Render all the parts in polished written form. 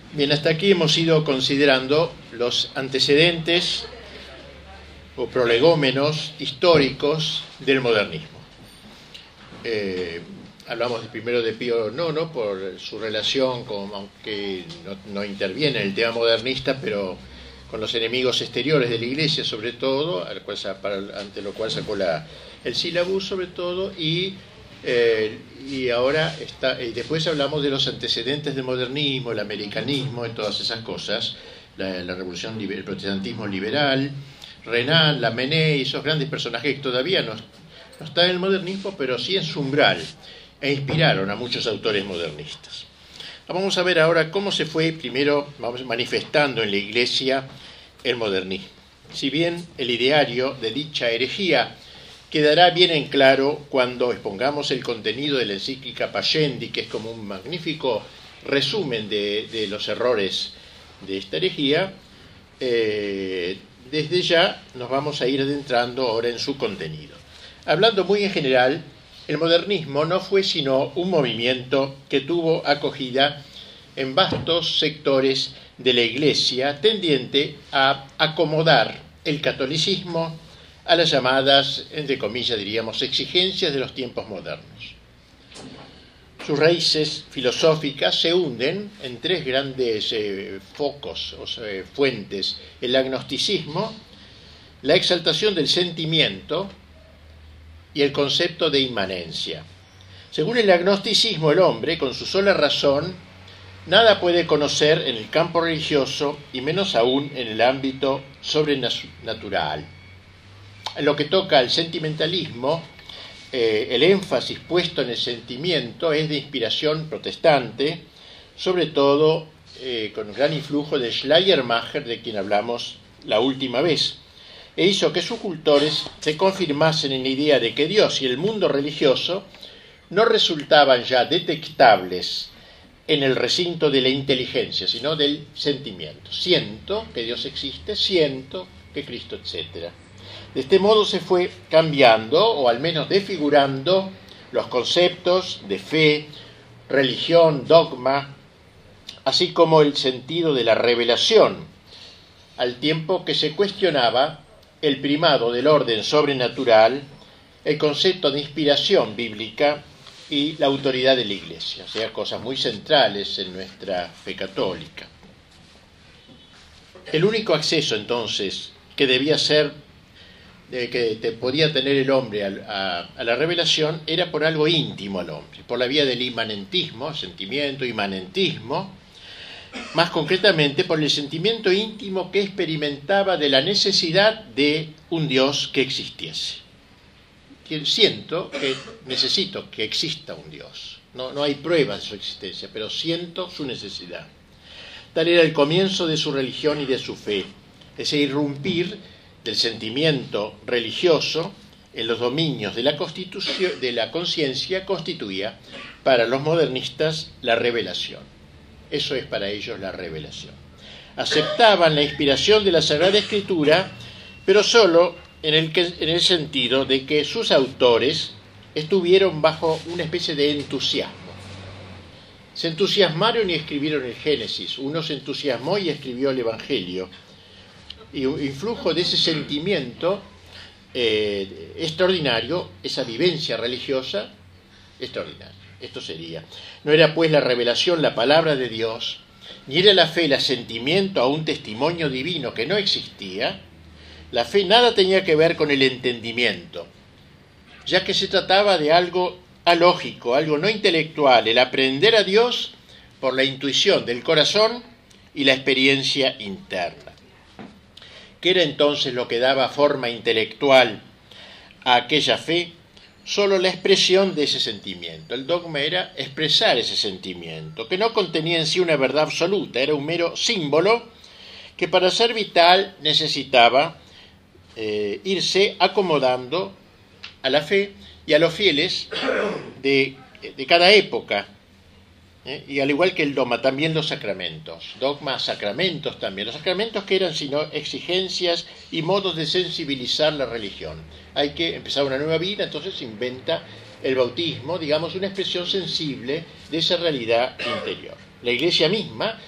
Bien, hasta aquí hemos ido considerando los antecedentes o prolegómenos históricos del modernismo. Hablamos primero de Pío IX por su relación, aunque no interviene en el tema modernista, pero con los enemigos exteriores de la Iglesia, sobre todo, ante lo cual sacó el sílabus, sobre todo, y ahora y después hablamos de los antecedentes del modernismo, el americanismo y todas esas cosas, la revolución, el protestantismo liberal, Renan, Lamennais, esos grandes personajes que todavía no están en el modernismo, pero sí en su umbral, e inspiraron a muchos autores modernistas. Vamos a ver ahora cómo se fue primero manifestando en la Iglesia el modernismo. Si bien el ideario de dicha herejía quedará bien en claro cuando expongamos el contenido de la encíclica Pascendi, que es como un magnífico resumen de los errores de esta herejía, desde ya nos vamos a ir adentrando ahora en su contenido. Hablando muy en general, el modernismo no fue sino un movimiento que tuvo acogida en vastos sectores de la Iglesia, tendiente a acomodar el catolicismo a las llamadas, entre comillas diríamos, exigencias de los tiempos modernos. Sus raíces filosóficas se hunden en tres grandes focos o fuentes: el agnosticismo, la exaltación del sentimiento y el concepto de inmanencia. Según el agnosticismo, el hombre, con su sola razón, nada puede conocer en el campo religioso y menos aún en el ámbito sobrenatural. En lo que toca al sentimentalismo, el énfasis puesto en el sentimiento es de inspiración protestante, sobre todo con un gran influjo de Schleiermacher, de quien hablamos la última vez, e hizo que sus cultores se confirmasen en la idea de que Dios y el mundo religioso no resultaban ya detectables en el recinto de la inteligencia, sino del sentimiento. Siento que Dios existe, siento que Cristo, etc. De este modo se fue cambiando, o al menos desfigurando, los conceptos de fe, religión, dogma, así como el sentido de la revelación, al tiempo que se cuestionaba el primado del orden sobrenatural, el concepto de inspiración bíblica y la autoridad de la Iglesia, o sea, cosas muy centrales en nuestra fe católica. El único acceso, entonces, que debía ser, que podía tener el hombre a la revelación, era por algo íntimo al hombre, por la vía del inmanentismo, sentimiento, inmanentismo, más concretamente por el sentimiento íntimo que experimentaba de la necesidad de un Dios que existiese. Siento que necesito que exista un Dios. No hay pruebas de su existencia, pero siento su necesidad. Tal era el comienzo de su religión y de su fe, ese irrumpir del sentimiento religioso en los dominios de la conciencia constituía para los modernistas la revelación. Eso es para ellos la revelación. Aceptaban la inspiración de la Sagrada Escritura, pero solo en el sentido de que sus autores estuvieron bajo una especie de entusiasmo. Se entusiasmaron y escribieron el Génesis. Uno se entusiasmó y escribió el Evangelio. Y un influjo de ese sentimiento extraordinario, esa vivencia religiosa extraordinaria. Esto sería. No era pues la revelación la palabra de Dios, ni era la fe el asentimiento a un testimonio divino que no existía. La fe nada tenía que ver con el entendimiento, ya que se trataba de algo alógico, algo no intelectual, el aprender a Dios por la intuición del corazón y la experiencia interna. ¿Qué era entonces lo que daba forma intelectual a aquella fe? Solo la expresión de ese sentimiento. El dogma era expresar ese sentimiento, que no contenía en sí una verdad absoluta, era un mero símbolo que para ser vital necesitaba irse acomodando a la fe y a los fieles de cada época. Y al igual que el dogma, también los sacramentos. Dogma, sacramentos también. Los sacramentos que eran sino exigencias y modos de sensibilizar la religión. Hay que empezar una nueva vida, entonces se inventa el bautismo, digamos, una expresión sensible de esa realidad interior. La Iglesia misma,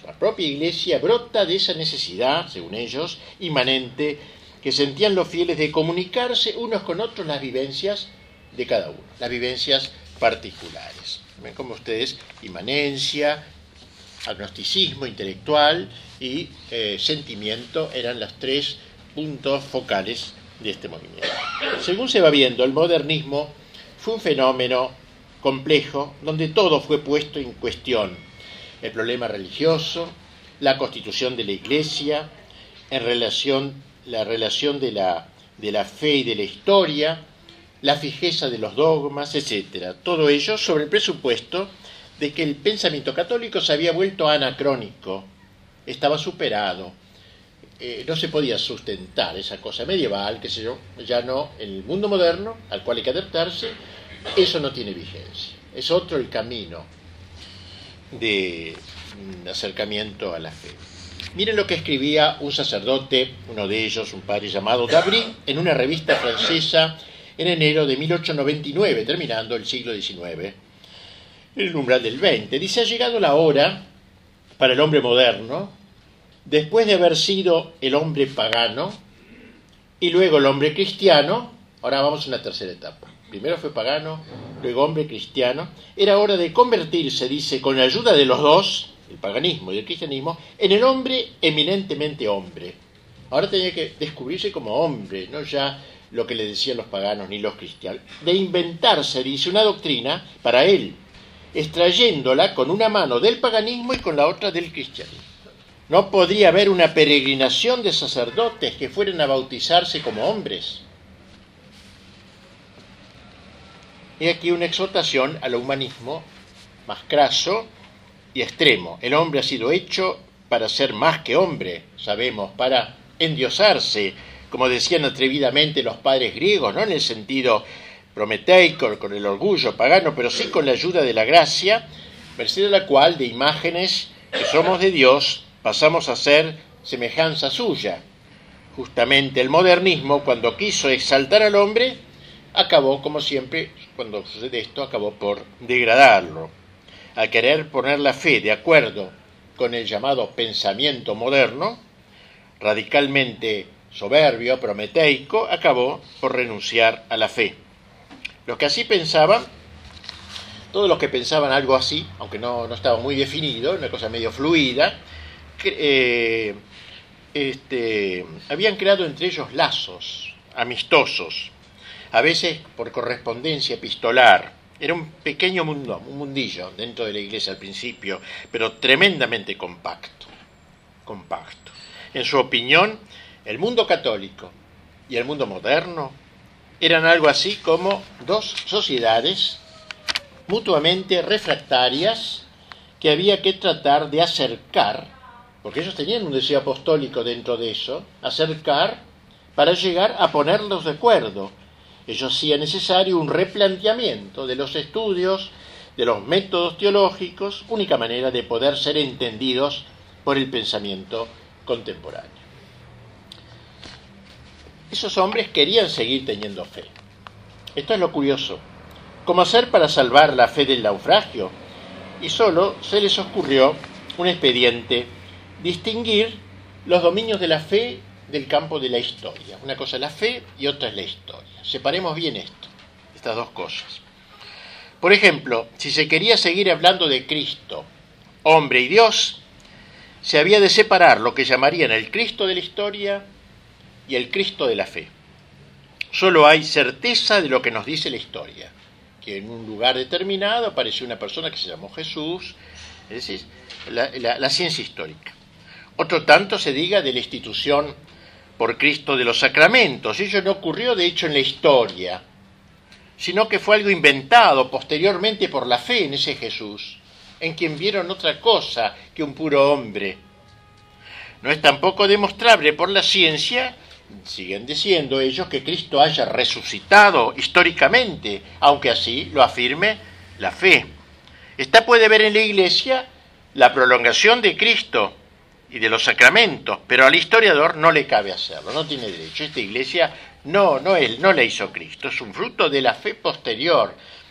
La propia Iglesia brota de esa necesidad, según ellos, inmanente, que sentían los fieles de comunicarse unos con otros las vivencias de cada uno, las vivencias particulares. Ven como ustedes, inmanencia, agnosticismo intelectual y sentimiento eran los tres puntos focales de este movimiento. Según se va viendo, el modernismo fue un fenómeno complejo donde todo fue puesto en cuestión. El problema religioso, la constitución de la Iglesia, la relación de la fe y de la historia, la fijeza de los dogmas, etc. Todo ello sobre el presupuesto de que el pensamiento católico se había vuelto anacrónico, estaba superado, no se podía sustentar esa cosa medieval, qué sé yo, ya no, en el mundo moderno, al cual hay que adaptarse, eso no tiene vigencia. Es otro el camino de acercamiento a la fe. Miren lo que escribía un sacerdote, uno de ellos, un padre llamado Dabry, en una revista francesa en enero de 1899, terminando el siglo XIX, en el umbral del XX. Dice: ha llegado la hora para el hombre moderno, después de haber sido el hombre pagano y luego el hombre cristiano, ahora vamos a una tercera etapa. Primero fue pagano, luego hombre cristiano. Era hora de convertirse, dice, con la ayuda de los dos, el paganismo y el cristianismo, en el hombre eminentemente hombre. Ahora tenía que descubrirse como hombre, no ya lo que le decían los paganos ni los cristianos. De inventarse, dice, una doctrina para él, extrayéndola con una mano del paganismo y con la otra del cristianismo. No podría haber una peregrinación de sacerdotes que fueran a bautizarse como hombres. Y aquí una exhortación al humanismo más craso y extremo. El hombre ha sido hecho para ser más que hombre, sabemos, para endiosarse, como decían atrevidamente los padres griegos, no en el sentido prometeico, con el orgullo pagano, pero sí con la ayuda de la gracia, merced a la cual de imágenes que somos de Dios pasamos a ser semejanza suya. Justamente el modernismo, cuando quiso exaltar al hombre, acabó, como siempre, cuando sucede esto, acabó por degradarlo. Al querer poner la fe de acuerdo con el llamado pensamiento moderno, radicalmente soberbio, prometeico, acabó por renunciar a la fe. Los que así pensaban, todos los que pensaban algo así, aunque no estaba muy definido, una cosa medio fluida, habían creado entre ellos lazos amistosos, a veces por correspondencia epistolar. Era un pequeño mundo, un mundillo dentro de la Iglesia al principio, pero tremendamente compacto. En su opinión, el mundo católico y el mundo moderno eran algo así como dos sociedades mutuamente refractarias que había que tratar de acercar, porque ellos tenían un deseo apostólico dentro de eso, acercar para llegar a ponerlos de acuerdo. Ello hacía necesario un replanteamiento de los estudios, de los métodos teológicos, única manera de poder ser entendidos por el pensamiento contemporáneo. Esos hombres querían seguir teniendo fe. Esto es lo curioso. ¿Cómo hacer para salvar la fe del naufragio? Y solo se les ocurrió un expediente: distinguir los dominios de la fe del campo de la historia. Una cosa es la fe y otra es la historia. Separemos bien estas dos cosas. Por ejemplo, si se quería seguir hablando de Cristo, hombre y Dios, se había de separar lo que llamarían el Cristo de la historia y el Cristo de la fe. Solo hay certeza de lo que nos dice la historia, que en un lugar determinado apareció una persona que se llamó Jesús, es decir, la ciencia histórica. Otro tanto se diga de la institución por Cristo de los sacramentos. Ello no ocurrió de hecho en la historia, sino que fue algo inventado posteriormente por la fe en ese Jesús, en quien vieron otra cosa que un puro hombre. No es tampoco demostrable por la ciencia, siguen diciendo ellos, que Cristo haya resucitado históricamente, aunque así lo afirme la fe. Esta puede ver en la Iglesia la prolongación de Cristo y de los sacramentos, pero al historiador no le cabe hacerlo, no tiene derecho. Esta Iglesia no la hizo Cristo, es un fruto de la fe posterior,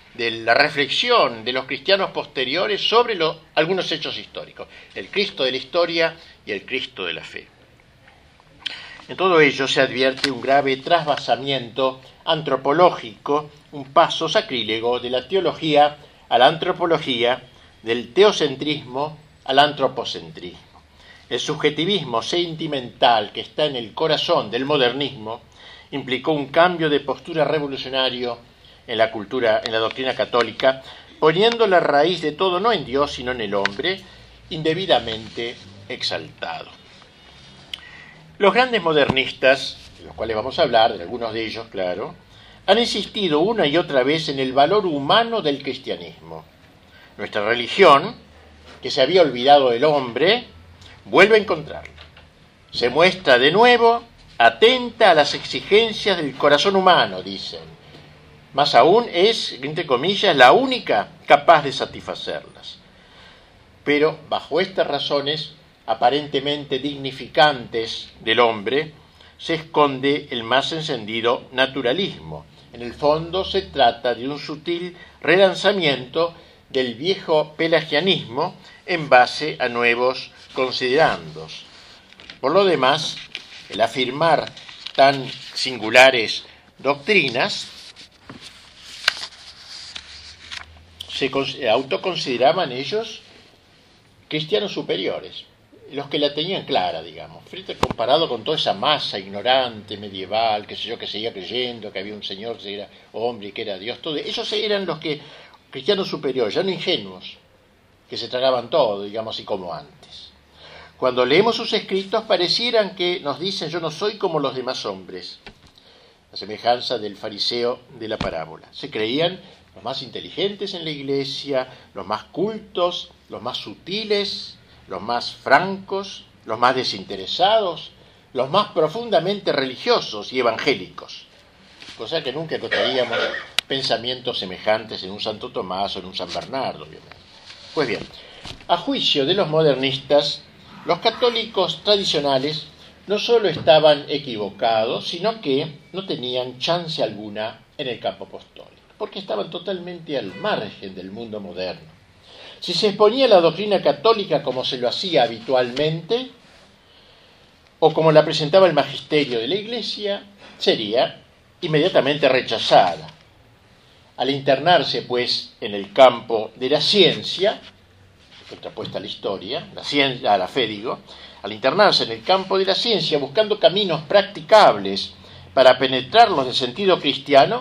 de la reflexión de los cristianos posteriores sobre algunos hechos históricos, el Cristo de la historia y el Cristo de la fe. En todo ello se advierte un grave trasvasamiento antropológico, un paso sacrílego de la teología a la antropología, del teocentrismo al antropocentrismo. El subjetivismo sentimental que está en el corazón del modernismo implicó un cambio de postura revolucionario en la cultura, en la doctrina católica, poniendo la raíz de todo no en Dios, sino en el hombre, indebidamente exaltado. Los grandes modernistas, de los cuales vamos a hablar, de algunos de ellos, claro, han insistido una y otra vez en el valor humano del cristianismo. Nuestra religión, que se había olvidado del hombre, vuelve a encontrarlo. Se muestra de nuevo atenta a las exigencias del corazón humano, dicen. Más aún es, entre comillas, la única capaz de satisfacerlas. Pero bajo estas razones aparentemente dignificantes del hombre, se esconde el más encendido naturalismo. En el fondo se trata de un sutil relanzamiento del viejo pelagianismo en base a nuevos considerandos. Por lo demás, el afirmar tan singulares doctrinas, se autoconsideraban ellos cristianos superiores, los que la tenían clara, digamos, comparado con toda esa masa ignorante, medieval, qué sé yo, que seguía creyendo que había un Señor que era hombre y que era Dios, todo. Esos eran los que, cristianos superiores, ya no ingenuos, que se tragaban todo, digamos así como antes. Cuando leemos sus escritos parecieran que nos dicen: yo no soy como los demás hombres, la semejanza del fariseo de la parábola. Se creían los más inteligentes en la iglesia, los más cultos, los más sutiles, los más francos, los más desinteresados, los más profundamente religiosos y evangélicos, cosa que nunca encontraríamos pensamientos semejantes en un Santo Tomás o en un San Bernardo, obviamente. Pues bien, a juicio de los modernistas, los católicos tradicionales no solo estaban equivocados, sino que no tenían chance alguna en el campo apostólico, porque estaban totalmente al margen del mundo moderno. Si se exponía la doctrina católica como se lo hacía habitualmente, o como la presentaba el magisterio de la Iglesia, sería inmediatamente rechazada. Al internarse, pues, en el campo de la ciencia, contrapuesta a la historia, a la fe, digo, al internarse en el campo de la ciencia, buscando caminos practicables para penetrarlos del sentido cristiano,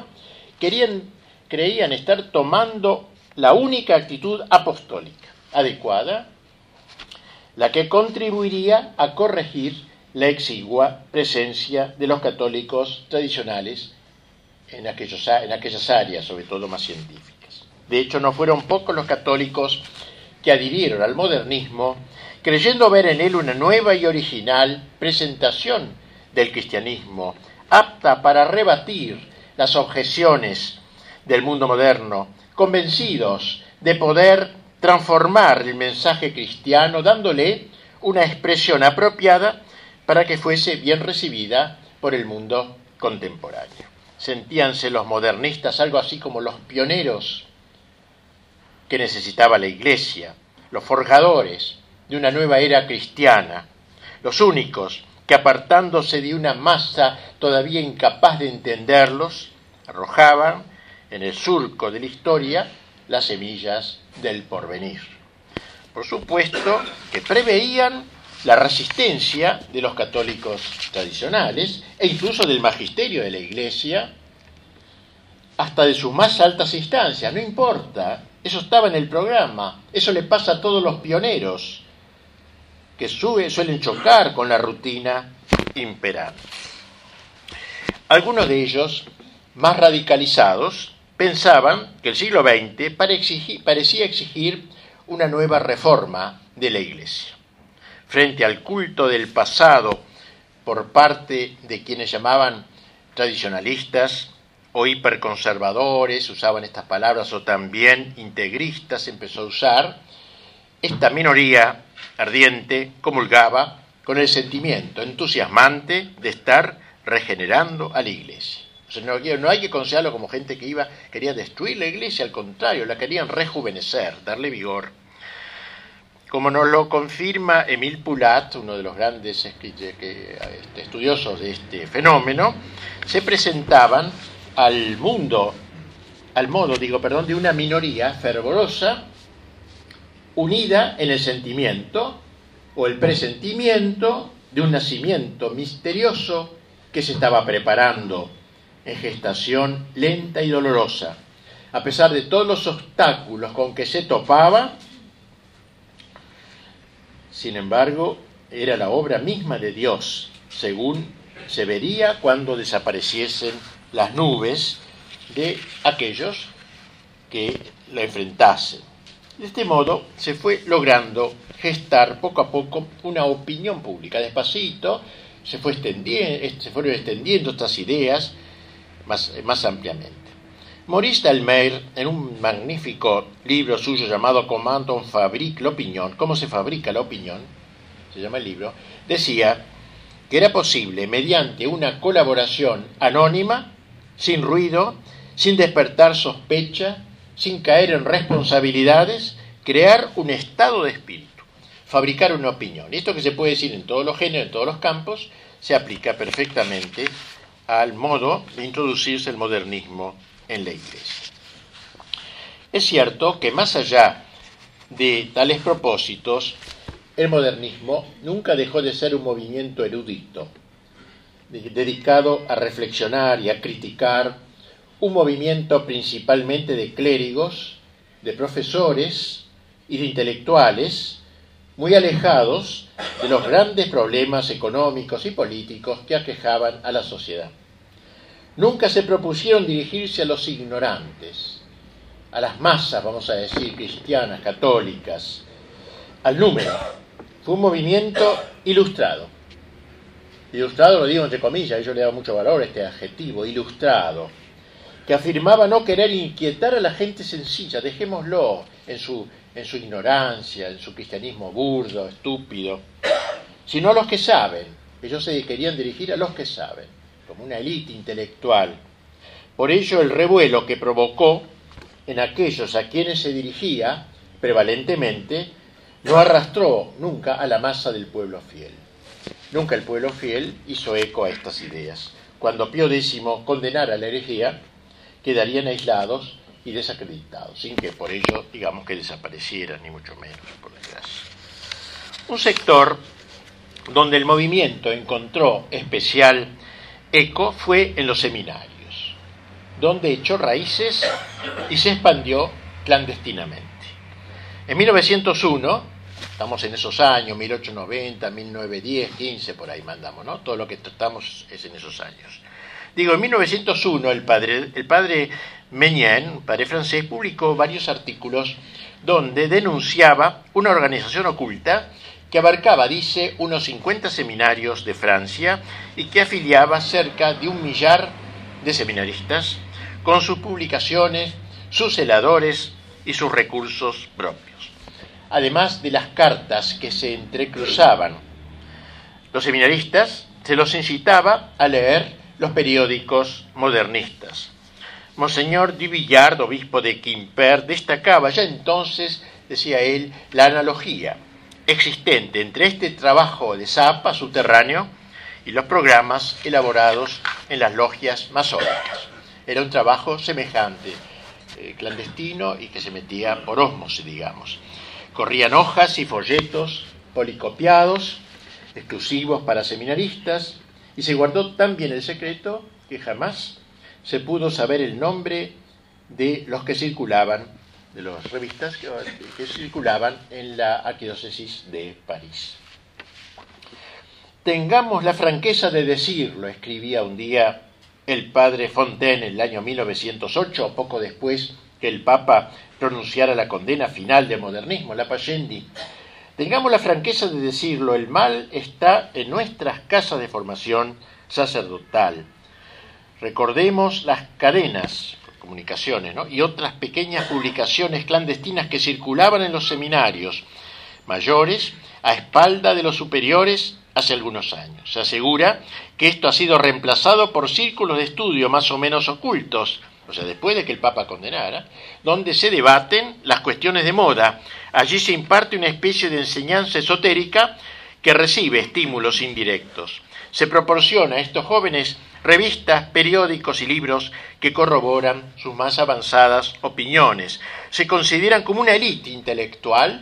creían estar tomando la única actitud apostólica adecuada, la que contribuiría a corregir la exigua presencia de los católicos tradicionales en aquellas áreas, sobre todo más científicas. De hecho, no fueron pocos los católicos que adhirieron al modernismo, creyendo ver en él una nueva y original presentación del cristianismo, apta para rebatir las objeciones del mundo moderno, convencidos de poder transformar el mensaje cristiano, dándole una expresión apropiada para que fuese bien recibida por el mundo contemporáneo. Sentíanse los modernistas algo así como los pioneros que necesitaba la Iglesia, los forjadores de una nueva era cristiana, los únicos que, apartándose de una masa todavía incapaz de entenderlos, arrojaban en el surco de la historia las semillas del porvenir. Por supuesto que preveían la resistencia de los católicos tradicionales e incluso del magisterio de la Iglesia, hasta de sus más altas instancias, no importa, eso estaba en el programa, eso le pasa a todos los pioneros que suelen chocar con la rutina imperante. Algunos de ellos, más radicalizados, pensaban que el siglo XX parecía exigir una nueva reforma de la Iglesia. Frente al culto del pasado por parte de quienes llamaban tradicionalistas o hiperconservadores, usaban estas palabras, o también integristas empezó a usar, esta minoría ardiente comulgaba con el sentimiento entusiasmante de estar regenerando a la Iglesia. No hay que considerarlo como gente que quería destruir la iglesia, al contrario, la querían rejuvenecer, darle vigor. Como nos lo confirma Émile Poulat, uno de los grandes estudiosos de este fenómeno, se presentaban al modo de una minoría fervorosa, unida en el sentimiento o el presentimiento de un nacimiento misterioso que se estaba preparando en gestación lenta y dolorosa. A pesar de todos los obstáculos con que se topaba, sin embargo, era la obra misma de Dios, según se vería cuando desapareciesen las nubes de aquellos que la enfrentasen. De este modo se fue logrando gestar poco a poco una opinión pública. Despacito se fueron extendiendo estas ideas más ampliamente. Maurice Delmeire, en un magnífico libro suyo llamado Comment on fabrique l'opinion, ¿cómo se fabrica la opinión?, se llama el libro, decía que era posible, mediante una colaboración anónima, sin ruido, sin despertar sospecha, sin caer en responsabilidades, crear un estado de espíritu, fabricar una opinión. Y esto, que se puede decir en todos los géneros, en todos los campos, se aplica perfectamente al modo de introducirse el modernismo en la Iglesia. Es cierto que más allá de tales propósitos, el modernismo nunca dejó de ser un movimiento erudito, dedicado a reflexionar y a criticar, un movimiento principalmente de clérigos, de profesores y de intelectuales, muy alejados de los grandes problemas económicos y políticos que aquejaban a la sociedad. Nunca se propusieron dirigirse a los ignorantes, a las masas, vamos a decir, cristianas, católicas, al número. Fue un movimiento ilustrado. Ilustrado lo digo entre comillas, yo le he dado mucho valor a este adjetivo, ilustrado, que afirmaba no querer inquietar a la gente sencilla, dejémoslo en su ignorancia, en su cristianismo burdo, estúpido, sino a los que saben. Ellos se querían dirigir a los que saben, como una élite intelectual. Por ello, el revuelo que provocó en aquellos a quienes se dirigía, prevalentemente, no arrastró nunca a la masa del pueblo fiel. Nunca el pueblo fiel hizo eco a estas ideas. Cuando Pío X condenara la herejía, quedarían aislados y desacreditados, sin que por ello, digamos, que desaparecieran, ni mucho menos, por desgracia. Un sector donde el movimiento encontró especial eco fue en los seminarios, donde echó raíces y se expandió clandestinamente. En 1901, estamos en esos años, 1890, 1910, 15, por ahí mandamos, ¿no? Todo lo que tratamos es en esos años. Digo, en 1901 el padre Meñen, un padre francés, publicó varios artículos donde denunciaba una organización oculta que abarcaba, dice, unos 50 seminarios de Francia y que afiliaba cerca de 1.000.000 de seminaristas con sus publicaciones, sus celadores y sus recursos propios. Además de las cartas que se entrecruzaban, los seminaristas se los incitaba a leer los periódicos modernistas. Monseñor du Villard, obispo de Quimper, destacaba ya entonces, decía él, la analogía existente entre este trabajo de zapa subterráneo y los programas elaborados en las logias masónicas. Era un trabajo semejante, clandestino, y que se metía por ósmosis, digamos. Corrían hojas y folletos policopiados, exclusivos para seminaristas, y se guardó tan bien el secreto que jamás se pudo saber el nombre de los que circulaban, de las revistas que circulaban en la arquidiócesis de París. Tengamos la franqueza de decirlo, escribía un día el padre Fontaine en el año 1908, poco después que el Papa pronunciara la condena final del modernismo, la Pascendi. Tengamos la franqueza de decirlo, el mal está en nuestras casas de formación sacerdotal. Recordemos las cadenas, comunicaciones, ¿no?, y otras pequeñas publicaciones clandestinas que circulaban en los seminarios mayores a espalda de los superiores hace algunos años. Se asegura que esto ha sido reemplazado por círculos de estudio más o menos ocultos, o sea, después de que el Papa condenara, donde se debaten las cuestiones de moda. Allí se imparte una especie de enseñanza esotérica que recibe estímulos indirectos. Se proporciona a estos jóvenes revistas, periódicos y libros que corroboran sus más avanzadas opiniones. Se consideran como una élite intelectual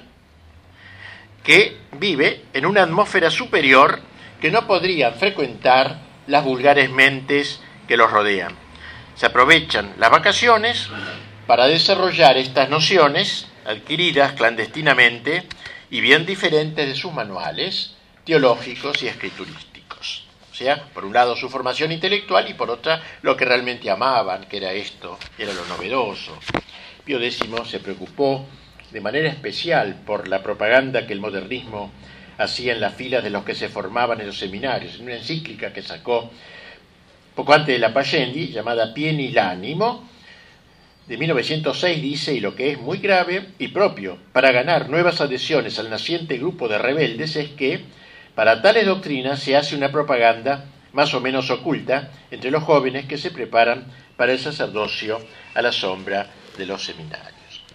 que vive en una atmósfera superior que no podrían frecuentar las vulgares mentes que los rodean. Se aprovechan las vacaciones para desarrollar estas nociones adquiridas clandestinamente y bien diferentes de sus manuales teológicos y escriturísticos. O sea, por un lado su formación intelectual y por otra lo que realmente amaban, que era esto, era lo novedoso. Pío X se preocupó de manera especial por la propaganda que el modernismo hacía en las filas de los que se formaban en los seminarios. En una encíclica que sacó poco antes de la Pascendi, llamada Pieni l'animo, de 1906, dice, y lo que es muy grave y propio para ganar nuevas adhesiones al naciente grupo de rebeldes es que para tales doctrinas se hace una propaganda más o menos oculta entre los jóvenes que se preparan para el sacerdocio a la sombra de los seminarios.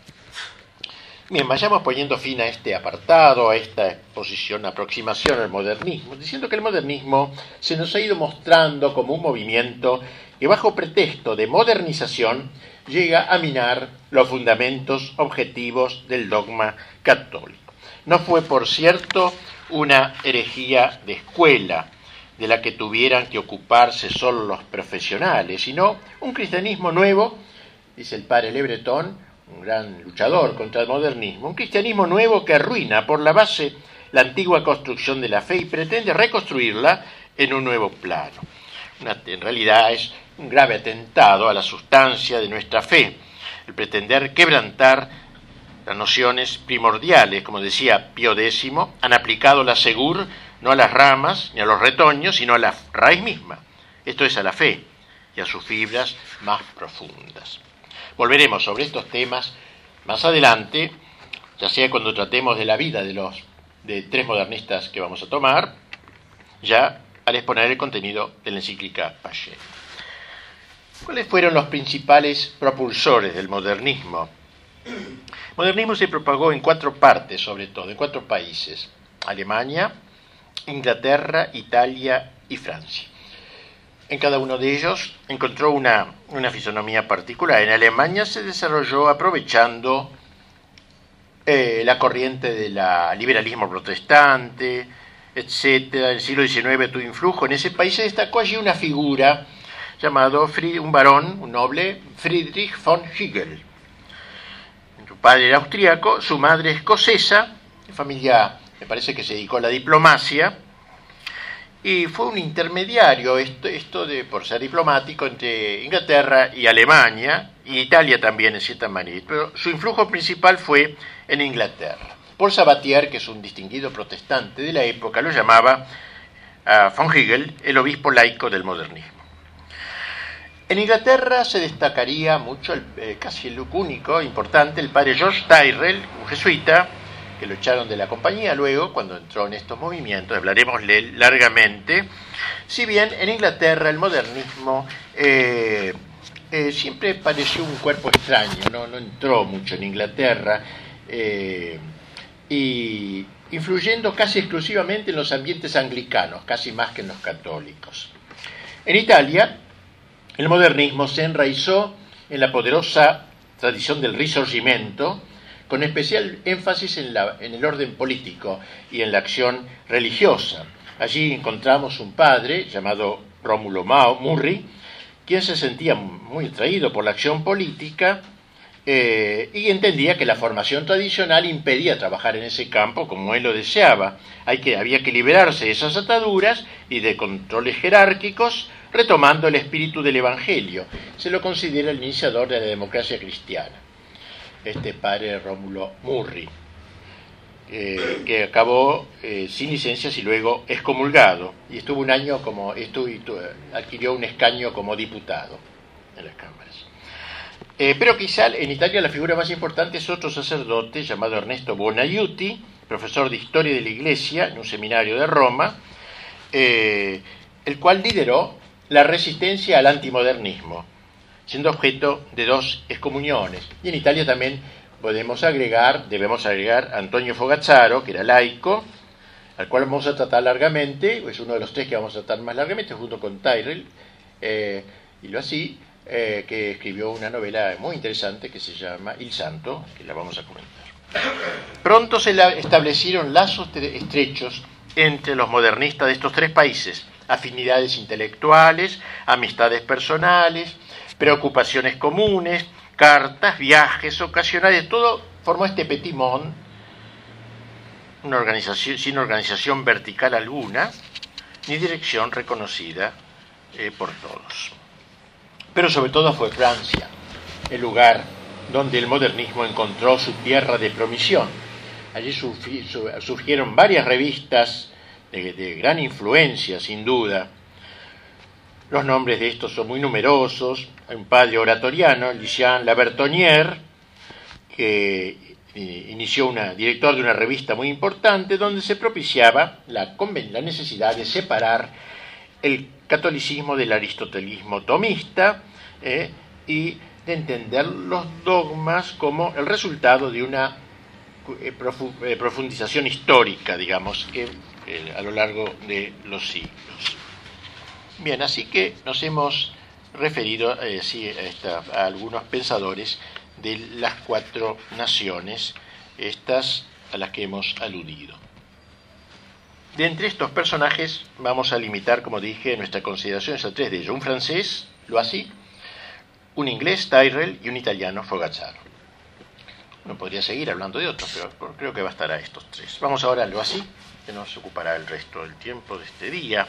Bien, vayamos poniendo fin a este apartado, a esta exposición, aproximación al modernismo, diciendo que el modernismo se nos ha ido mostrando como un movimiento que bajo pretexto de modernización llega a minar los fundamentos objetivos del dogma católico. No fue, por cierto, una herejía de escuela de la que tuvieran que ocuparse solo los profesionales, sino un cristianismo nuevo, dice el padre Le Breton, un gran luchador contra el modernismo, un cristianismo nuevo que arruina por la base la antigua construcción de la fe y pretende reconstruirla en un nuevo plano. En realidad es un grave atentado a la sustancia de nuestra fe, el pretender quebrantar las nociones primordiales, como decía Pío X, han aplicado la segur no a las ramas ni a los retoños, sino a la raíz misma, esto es a la fe y a sus fibras más profundas. Volveremos sobre estos temas más adelante, ya sea cuando tratemos de la vida de tres modernistas que vamos a tomar, ya al exponer el contenido de la encíclica Pascendi. ¿Cuáles fueron los principales propulsores del modernismo? El modernismo se propagó en 4 partes, sobre todo, en 4 países: Alemania, Inglaterra, Italia y Francia. En cada uno de ellos encontró una fisonomía particular. En Alemania se desarrolló aprovechando la corriente del liberalismo protestante, etc. El siglo XIX tuvo influjo. En ese país se destacó allí una figura llamado un varón, un noble, Friedrich von Hegel. Su padre era austríaco, su madre escocesa, de familia, me parece que se dedicó a la diplomacia, y fue un intermediario, por ser diplomático, entre Inglaterra y Alemania, y Italia también en cierta manera, pero su influjo principal fue en Inglaterra. Paul Sabatier, que es un distinguido protestante de la época, lo llamaba a von Hegel el obispo laico del modernismo. En Inglaterra se destacaría mucho, casi el único importante, el padre George Tyrrell, un jesuita, que lo echaron de la compañía luego, cuando entró en estos movimientos, hablaremos largamente. Si bien en Inglaterra el modernismo siempre pareció un cuerpo extraño, no entró mucho en Inglaterra, y influyendo casi exclusivamente en los ambientes anglicanos, casi más que en los católicos. En Italia, el modernismo se enraizó en la poderosa tradición del Risorgimento, con especial énfasis en el orden político y en la acción religiosa. Allí encontramos un padre llamado Rómulo Murri, quien se sentía muy atraído por la acción política y entendía que la formación tradicional impedía trabajar en ese campo como él lo deseaba. Había que liberarse de esas ataduras y de controles jerárquicos, retomando el espíritu del Evangelio. Se lo considera el iniciador de la democracia cristiana, este padre Rómulo Murri, que acabó sin licencias y luego excomulgado, y estuvo un año adquirió un escaño como diputado en las cámaras. Pero quizá en Italia la figura más importante es otro sacerdote llamado Ernesto Buonaiuti, profesor de Historia de la Iglesia en un seminario de Roma, el cual lideró la resistencia al antimodernismo, siendo objeto de 2 excomuniones. Y en Italia también debemos agregar a Antonio Fogazzaro, que era laico, al cual vamos a tratar largamente, es uno de los 3 que vamos a tratar más largamente, junto con Tyrrell, y lo así, que escribió una novela muy interesante que se llama Il Santo, que la vamos a comentar. Pronto se establecieron lazos estrechos entre los modernistas de estos 3 países, afinidades intelectuales, amistades personales, preocupaciones comunes, cartas, viajes ocasionales, todo formó este petit monde, una organización sin organización vertical alguna, ni dirección reconocida por todos. Pero sobre todo fue Francia el lugar donde el modernismo encontró su tierra de promisión. Allí surgieron varias revistas de gran influencia, sin duda. Los nombres de estos son muy numerosos. Hay un padre oratoriano, Lucien Labertonnière, que director de una revista muy importante, donde se propiciaba la necesidad de separar el catolicismo del aristotelismo tomista y de entender los dogmas como el resultado de una profundización histórica, digamos, a lo largo de los siglos. Bien, así que nos hemos referido a algunos pensadores de las 4 naciones, estas a las que hemos aludido. De entre estos personajes vamos a limitar, como dije, nuestras consideraciones a 3 de ellos: un francés, Loisy, un inglés, Tyrrell, y un italiano, Fogazzaro. No podría seguir hablando de otros, pero creo que bastará estos 3. Vamos ahora a Loisy, que nos ocupará el resto del tiempo de este día.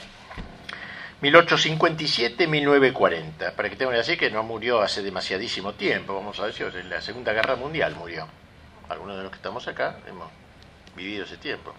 1857-1940, para que tengan que decir que no murió hace demasiadísimo tiempo. Vamos a ver si en la Segunda Guerra Mundial murió. Algunos de los que estamos acá hemos vivido ese tiempo.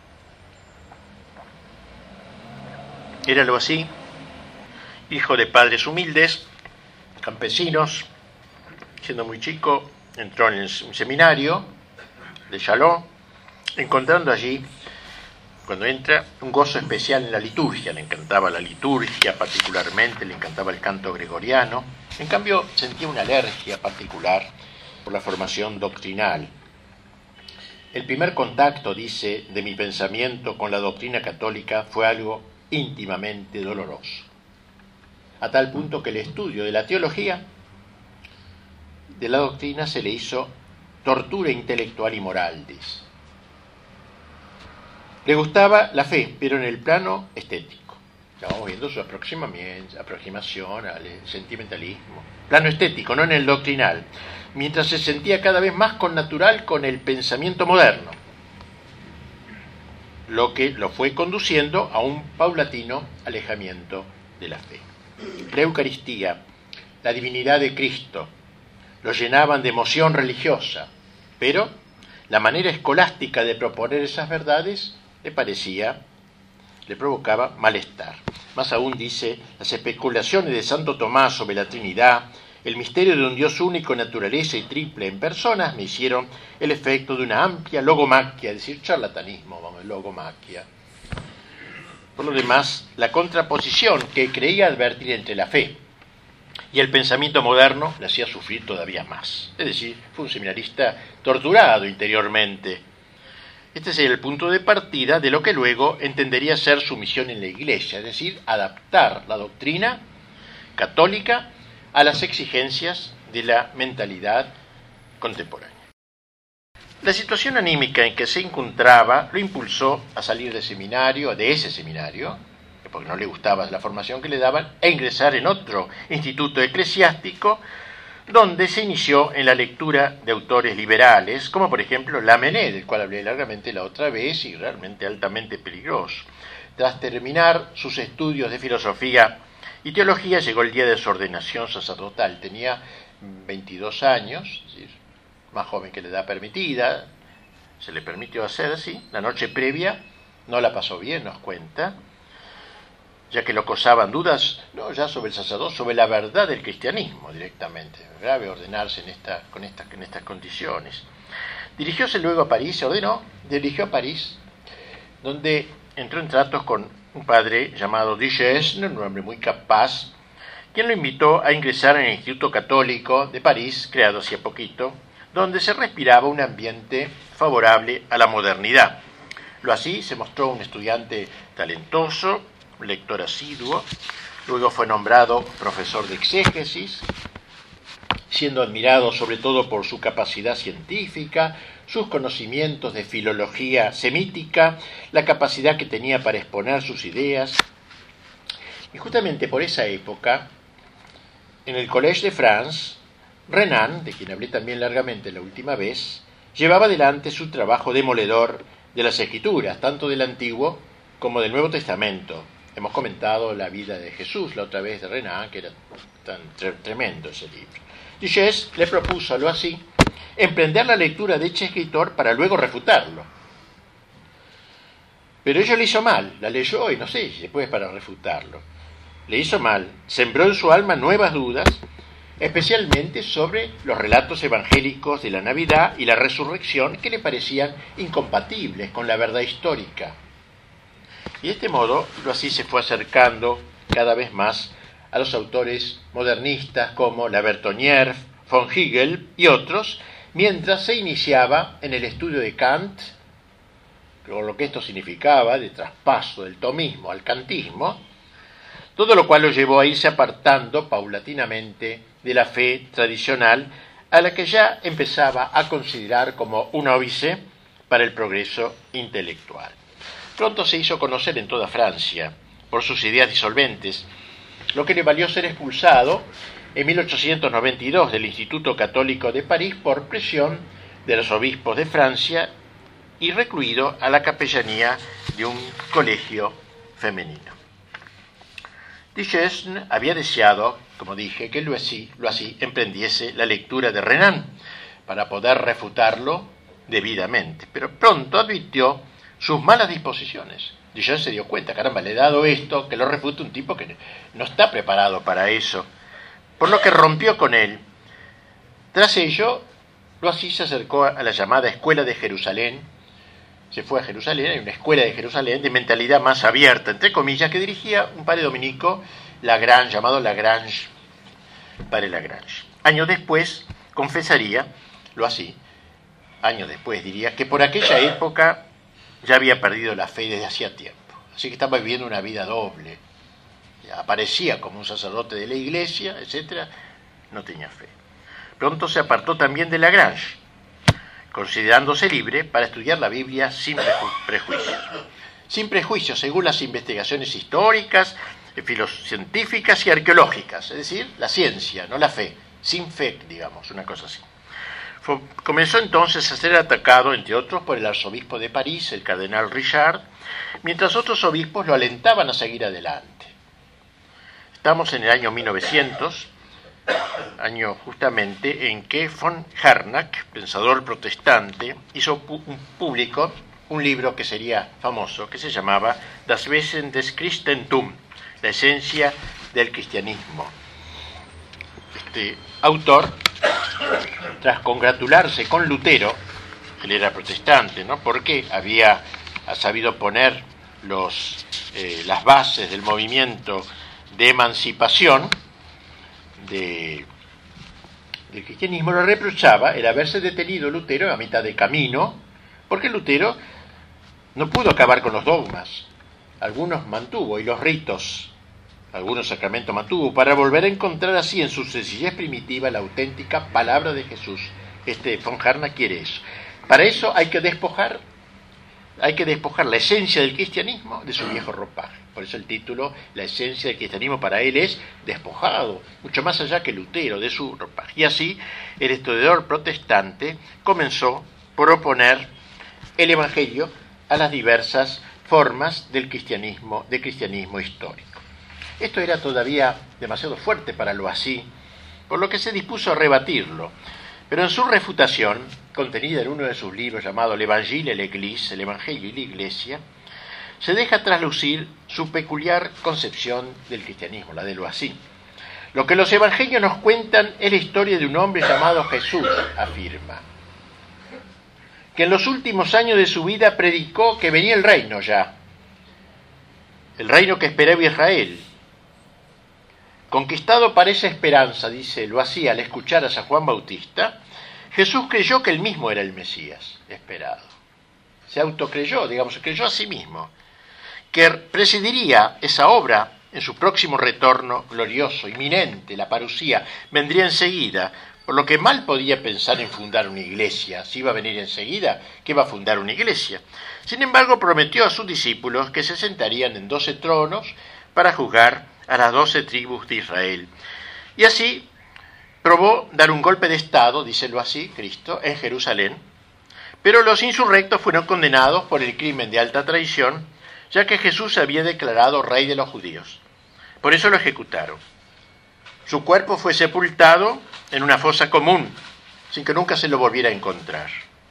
Era algo así, hijo de padres humildes, campesinos. Siendo muy chico, entró en un seminario de Chalon, encontrando allí, cuando entra, un gozo especial en la liturgia. Le encantaba la liturgia particularmente, le encantaba el canto gregoriano. En cambio, sentía una alergia particular por la formación doctrinal. El primer contacto, dice, de mi pensamiento con la doctrina católica fue algo íntimamente doloroso, a tal punto que el estudio de la teología de la doctrina se le hizo tortura intelectual y moral, dice. Le gustaba la fe, pero en el plano estético. Estamos viendo su aproximación al sentimentalismo. Plano estético, no en el doctrinal. Mientras se sentía cada vez más connatural con el pensamiento moderno, lo que lo fue conduciendo a un paulatino alejamiento de la fe. La Eucaristía, la divinidad de Cristo, lo llenaban de emoción religiosa, pero la manera escolástica de proponer esas verdades le provocaba malestar. Más aún, dice, las especulaciones de Santo Tomás sobre la Trinidad, el misterio de un Dios único, naturaleza y triple en personas, me hicieron el efecto de una amplia logomaquia, es decir, charlatanismo, logomaquia. Por lo demás, la contraposición que creía advertir entre la fe y el pensamiento moderno le hacía sufrir todavía más. Es decir, fue un seminarista torturado interiormente. Este sería el punto de partida de lo que luego entendería ser su misión en la Iglesia, es decir, adaptar la doctrina católica a las exigencias de la mentalidad contemporánea. La situación anímica en que se encontraba lo impulsó a salir de ese seminario, porque no le gustaba la formación que le daban, e ingresar en otro instituto eclesiástico, donde se inició en la lectura de autores liberales, como por ejemplo Lamennais, del cual hablé largamente la otra vez, y realmente altamente peligroso. Tras terminar sus estudios de filosofía y teología, llegó el día de su ordenación sacerdotal. Tenía 22 años, es decir, más joven que la edad permitida. Se le permitió hacer así. La noche previa no la pasó bien, nos cuenta, ya que lo acosaban dudas, no ya sobre el sacerdote, sobre la verdad del cristianismo directamente. Grave ordenarse en estas condiciones. Dirigióse luego a París, dirigió a París, donde entró en tratos con un padre llamado Duchesne, un hombre muy capaz, quien lo invitó a ingresar en el Instituto Católico de París, creado hacía poquito, donde se respiraba un ambiente favorable a la modernidad. Loisy se mostró un estudiante talentoso, un lector asiduo, luego fue nombrado profesor de exégesis, siendo admirado sobre todo por su capacidad científica, sus conocimientos de filología semítica, la capacidad que tenía para exponer sus ideas. Y justamente por esa época, en el Collège de France, Renan, de quien hablé también largamente la última vez, llevaba adelante su trabajo demoledor de las Escrituras, tanto del Antiguo como del Nuevo Testamento. Hemos comentado la vida de Jesús la otra vez de Renan, que era tan tremendo ese libro. Duchesne le propuso a Loisy emprender la lectura de este escritor para luego refutarlo. Pero ella le hizo mal, la leyó y no sé si después para refutarlo. Le hizo mal, sembró en su alma nuevas dudas, especialmente sobre los relatos evangélicos de la Navidad y la resurrección que le parecían incompatibles con la verdad histórica. Y de este modo, Loisy se fue acercando cada vez más a los autores modernistas como La Bertonnière, von Hegel y otros, mientras se iniciaba en el estudio de Kant, con lo que esto significaba de traspaso del tomismo al kantismo, todo lo cual lo llevó a irse apartando paulatinamente de la fe tradicional, a la que ya empezaba a considerar como un óbice para el progreso intelectual. Pronto se hizo conocer en toda Francia por sus ideas disolventes, lo que le valió ser expulsado en 1892 del Instituto Católico de París por presión de los obispos de Francia y recluido a la capellanía de un colegio femenino. Duchesne había deseado, como dije, que Loisy emprendiese la lectura de Renan para poder refutarlo debidamente, pero pronto advirtió sus malas disposiciones. Duchesne se dio cuenta, caramba, le he dado esto, que lo refute un tipo que no está preparado para eso, por lo que rompió con él. Tras ello, Loisy se acercó a la llamada Escuela de Jerusalén, se fue a Jerusalén, hay una escuela de Jerusalén de mentalidad más abierta, entre comillas, que dirigía un padre dominico, Lagrange, llamado Lagrange, padre Lagrange. Años después, confesaría, Loisy, años después diría, que por aquella época ya había perdido la fe desde hacía tiempo, así que estaba viviendo una vida doble, aparecía como un sacerdote de la iglesia, etc., no tenía fe. Pronto se apartó también de Lagrange, considerándose libre para estudiar la Biblia sin prejuicios. Sin prejuicios, según las investigaciones históricas, filocientíficas y arqueológicas, es decir, la ciencia, no la fe, sin fe, digamos, una cosa así. Comenzó entonces a ser atacado, entre otros, por el arzobispo de París, el cardenal Richard, mientras otros obispos lo alentaban a seguir adelante. Estamos en el año 1900, año justamente en que von Harnack, pensador protestante, hizo público un libro que sería famoso, que se llamaba Das Wesen des Christentum, la esencia del cristianismo. Este autor, tras congratularse con Lutero, él era protestante, ¿no?, porque había sabido poner las bases del movimiento de emancipación del cristianismo, lo reprochaba el haberse detenido Lutero a mitad de camino, porque Lutero no pudo acabar con los dogmas, algunos mantuvo, y los ritos, algunos sacramentos mantuvo, para volver a encontrar así en su sencillez primitiva la auténtica palabra de Jesús. Von Harnack quiere eso. Para eso hay que despojar la esencia del cristianismo de su viejo ropaje. Por eso el título, la esencia del cristianismo, para él es despojado, mucho más allá que Lutero, de su ropaje. Y así el historiador protestante comenzó por oponer el evangelio a las diversas formas del cristianismo histórico. Esto era todavía demasiado fuerte para Loisy, por lo que se dispuso a rebatirlo. Pero en su refutación, contenida en uno de sus libros llamado L'Évangile et l'Église, el Evangelio y la Iglesia, se deja traslucir su peculiar concepción del cristianismo, la de Loisy. Lo que los evangelios nos cuentan es la historia de un hombre llamado Jesús, afirma. que en los últimos años de su vida predicó que venía el reino ya, el reino que esperaba Israel. Conquistado para esa esperanza, dice, lo hacía al escuchar a San Juan Bautista, Jesús creyó que él mismo era el Mesías esperado. Se autocreyó, digamos, se creyó a sí mismo, que presidiría esa obra en su próximo retorno glorioso, inminente, la parusía, vendría enseguida, por lo que mal podía pensar en fundar una iglesia. Si iba a venir enseguida, ¿qué iba a fundar una iglesia? Sin embargo, prometió a sus discípulos que se sentarían en 12 tronos para juzgar a las 12 tribus de Israel. Y así probó dar un golpe de Estado, díselo así, Cristo, en Jerusalén, pero los insurrectos fueron condenados por el crimen de alta traición, ya que Jesús se había declarado rey de los judíos. Por eso lo ejecutaron. Su cuerpo fue sepultado en una fosa común, sin que nunca se lo volviera a encontrar.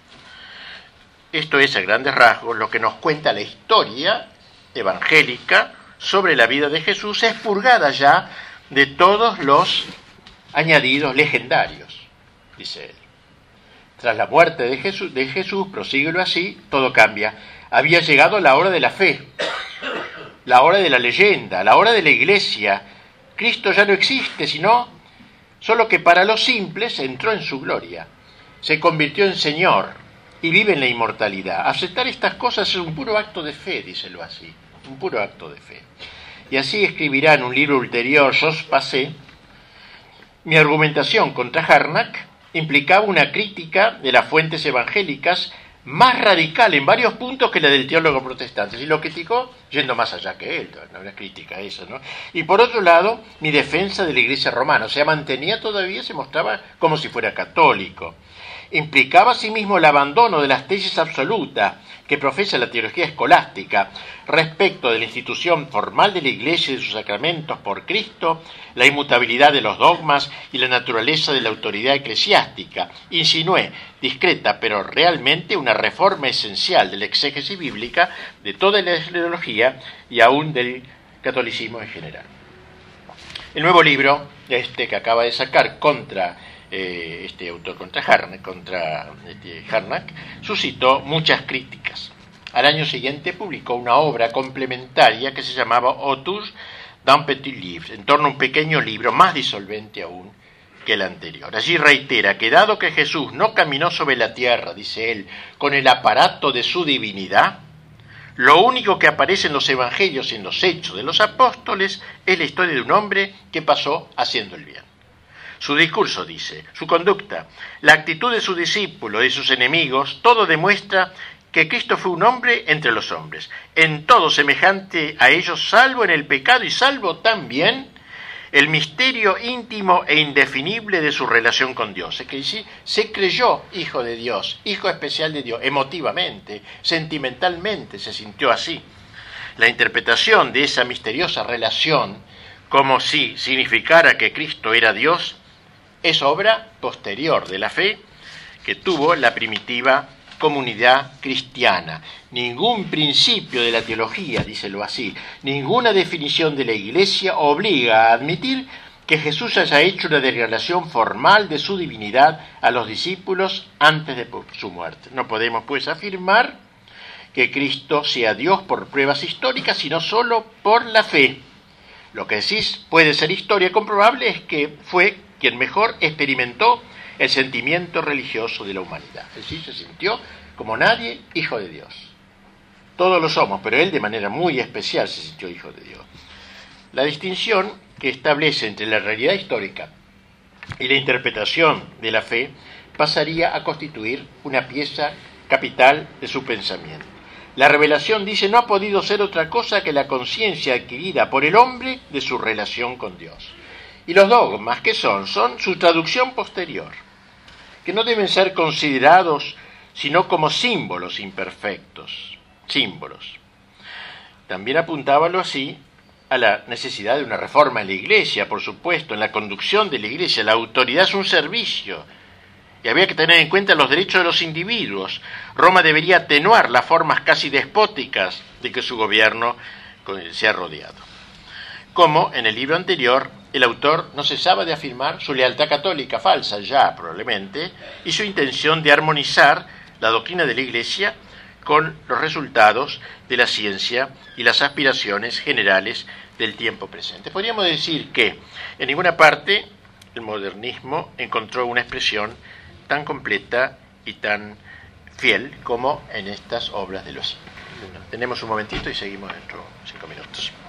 Esto es, a grandes rasgos, lo que nos cuenta la historia evangélica sobre la vida de Jesús, expurgada ya de todos los añadidos legendarios, dice él. Tras la muerte de Jesús, prosíguelo así, todo cambia. Había llegado la hora de la fe, la hora de la leyenda, la hora de la iglesia. Cristo ya no existe, sino solo que para los simples entró en su gloria. Se convirtió en Señor y vive en la inmortalidad. Aceptar estas cosas es un puro acto de fe, díselo así, un puro acto de fe. Y así escribirá en un libro ulterior, Jos Passé, mi argumentación contra Harnack implicaba una crítica de las fuentes evangélicas más radical en varios puntos que la del teólogo protestante. Y lo criticó yendo más allá que él, no era crítica eso, ¿no? Y por otro lado, mi defensa de la Iglesia romana, o sea, mantenía todavía, se mostraba como si fuera católico. Implicaba asimismo el abandono de las tesis absolutas que profesa la teología escolástica respecto de la institución formal de la Iglesia y de sus sacramentos por Cristo, la inmutabilidad de los dogmas y la naturaleza de la autoridad eclesiástica. Insinué, discreta pero realmente, una reforma esencial de la exégesis bíblica, de toda la teología y aún del catolicismo en general. El nuevo libro, que acaba de sacar contra este autor, contra Harnack, suscitó muchas críticas. Al año siguiente publicó una obra complementaria que se llamaba Autour d'un petit livre, en torno a un pequeño libro más disolvente aún que el anterior. Allí reitera que dado que Jesús no caminó sobre la tierra, dice él, con el aparato de su divinidad, lo único que aparece en los evangelios y en los hechos de los apóstoles es la historia de un hombre que pasó haciendo el bien. Su discurso, dice, su conducta, la actitud de sus discípulos y sus enemigos, todo demuestra que Cristo fue un hombre entre los hombres, en todo semejante a ellos, salvo en el pecado y salvo también el misterio íntimo e indefinible de su relación con Dios. Es que se creyó hijo de Dios, hijo especial de Dios, emotivamente, sentimentalmente se sintió así. La interpretación de esa misteriosa relación, como si significara que Cristo era Dios, es obra posterior de la fe que tuvo la primitiva comunidad cristiana. Ningún principio de la teología, díselo así, ninguna definición de la Iglesia obliga a admitir que Jesús haya hecho una declaración formal de su divinidad a los discípulos antes de su muerte. No podemos, pues, afirmar que Cristo sea Dios por pruebas históricas, sino solo por la fe. Lo que sí puede ser historia comprobable es que fue quien mejor experimentó el sentimiento religioso de la humanidad. Es decir, se sintió como nadie hijo de Dios. Todos lo somos, pero él de manera muy especial se sintió hijo de Dios. La distinción que establece entre la realidad histórica y la interpretación de la fe pasaría a constituir una pieza capital de su pensamiento. La revelación, dice, no ha podido ser otra cosa que la conciencia adquirida por el hombre de su relación con Dios. Y los dogmas, ¿qué son? Son su traducción posterior, que no deben ser considerados sino como símbolos imperfectos, símbolos. También apuntábalo así a la necesidad de una reforma en la Iglesia, por supuesto, en la conducción de la Iglesia. La autoridad es un servicio y había que tener en cuenta los derechos de los individuos. Roma debería atenuar las formas casi despóticas de que su gobierno se ha rodeado. Como en el libro anterior, el autor no cesaba de afirmar su lealtad católica, falsa ya probablemente, y su intención de armonizar la doctrina de la Iglesia con los resultados de la ciencia y las aspiraciones generales del tiempo presente. Podríamos decir que en ninguna parte el modernismo encontró una expresión tan completa y tan fiel como en estas obras de los. Tenemos un momentito y seguimos dentro de 5 minutos.